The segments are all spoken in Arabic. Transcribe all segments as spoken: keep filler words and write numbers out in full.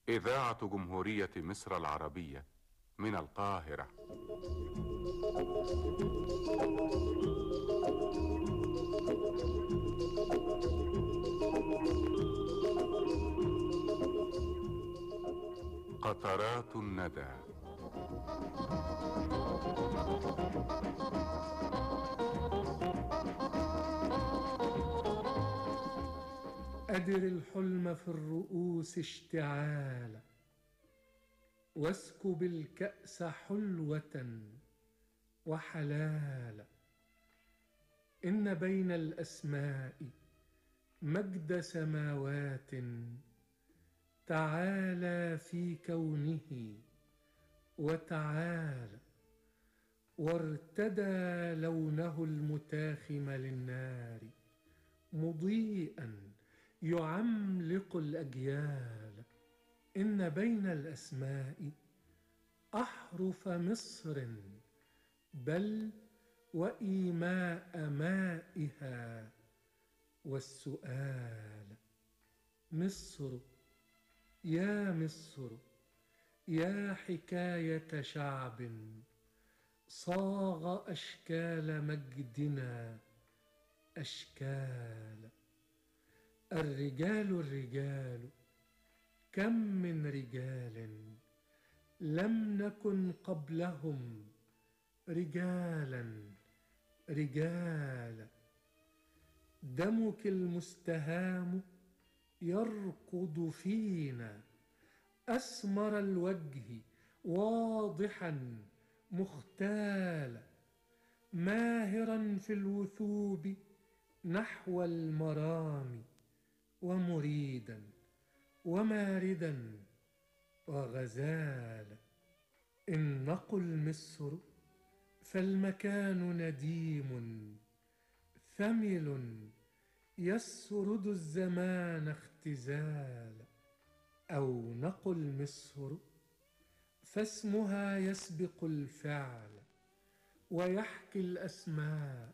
إذاعة جمهورية مصر العربية من القاهرة. قطرات الندى. أدر الحلم في الرؤوس اشتعالا، واسكب الكأس حلوة وحلالا. إن بين الأسماء مجد سماوات، تعالى في كونه وتعالى. وارتدى لونه المتاخم للنار، مضيئا يعملق الأجيال. إن بين الأسماء أحرف مصر، بل وإيماء مائها والسؤال. مصر يا مصر يا حكاية شعب، صاغ أشكال مجدنا أشكال. الرجال الرجال كم من رجال، لم نكن قبلهم رجالا رجالا. دمك المستهام يركض فينا، أسمر الوجه واضحا مختالا. ماهرا في الوثوب نحو المرام، ومريدا وماردا وغزالا. إن نقل مصر فالمكان نديم ثمل، يسرد الزمان اختزالا. أو نقل مصر فاسمها يسبق الفعل، ويحكي الأسماء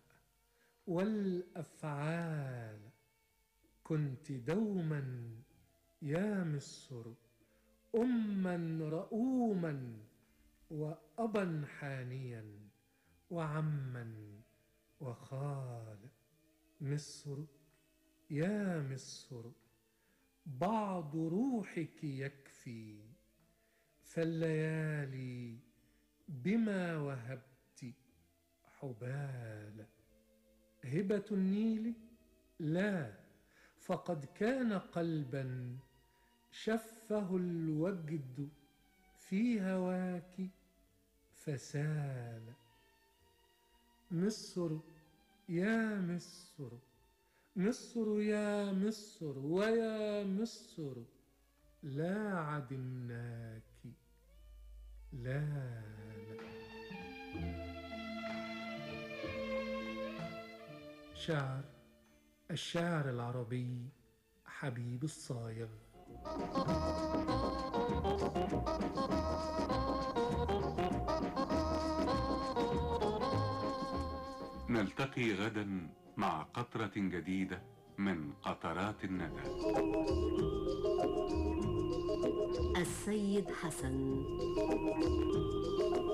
والأفعال. كنت دوما يا مصر أما رؤوما، وأبا حانيا، وعما وخالا. مصر يا مصر بعض روحك يكفي، فالليالي بما وهبت حبالا. هبة النيل لا، فقد كان قلبا شفه الوجد في هواك فسال. مصر يا مصر مصر يا مصر ويا مصر، لا عدمناك لا لا. شعر الشاعر العربي حبيب الصايغ. نلتقي غدا مع قطرة جديدة من قطرات الندى. السيد حسن.